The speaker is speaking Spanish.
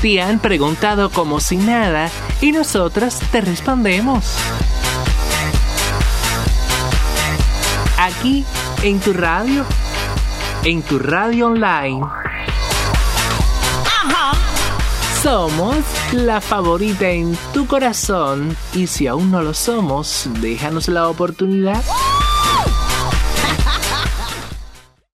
Te han preguntado como si nada y nosotros te respondemos. Aquí, en tu radio online. Somos la favorita en tu corazón y si aún no lo somos, déjanos la oportunidad.